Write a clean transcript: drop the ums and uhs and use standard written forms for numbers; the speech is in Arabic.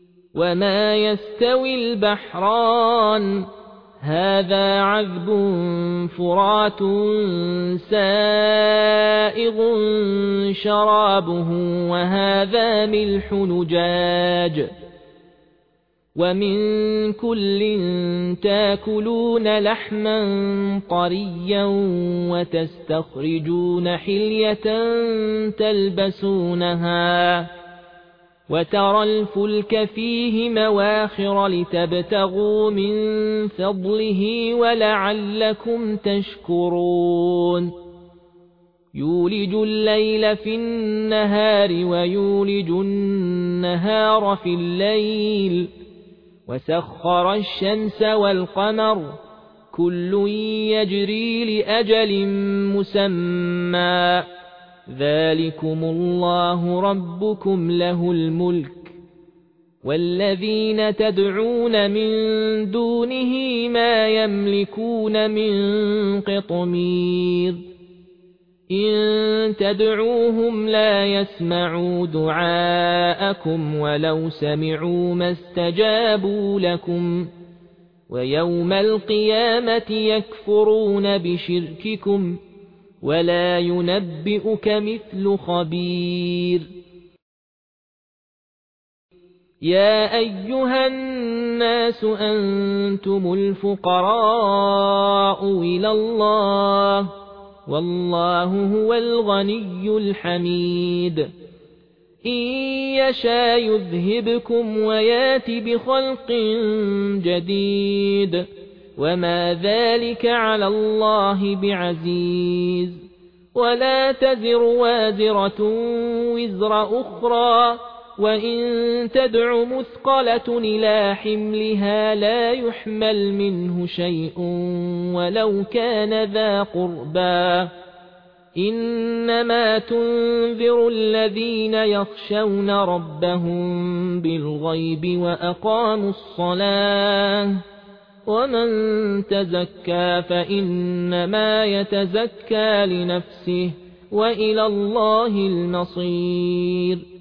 وما يستوي البحران هذا عذب فرات سائغ شرابه وهذا ملح نجاج ومن كل تاكلون لحما طريا وتستخرجون حلية تلبسونها وترى الفلك فيه مواخر لتبتغوا من فضله ولعلكم تشكرون يولج الليل في النهار ويولج النهار في الليل وسخر الشمس والقمر كل يجري لأجل مسمى ذلكم الله ربكم له الملك والذين تدعون من دونه ما يملكون من قطمير إن تدعوهم لا يسمعوا دعاءكم ولو سمعوا ما استجابوا لكم ويوم القيامة يكفرون بشرككم ولا ينبئك مثل خبير يا أيها الناس أنتم الفقراء إلى الله والله هو الغني الحميد إن يشاء يذهبكم ويات بخلق جديد وما ذلك على الله بعزيز ولا تزر وازرة وزر أخرى وإن تدع مثقلة إلى حملها لا يحمل منه شيء ولو كان ذا قربى إنما تنذر الذين يخشون ربهم بالغيب وأقاموا الصلاة ومن تزكى فإنما يتزكى لنفسه وإلى الله المصير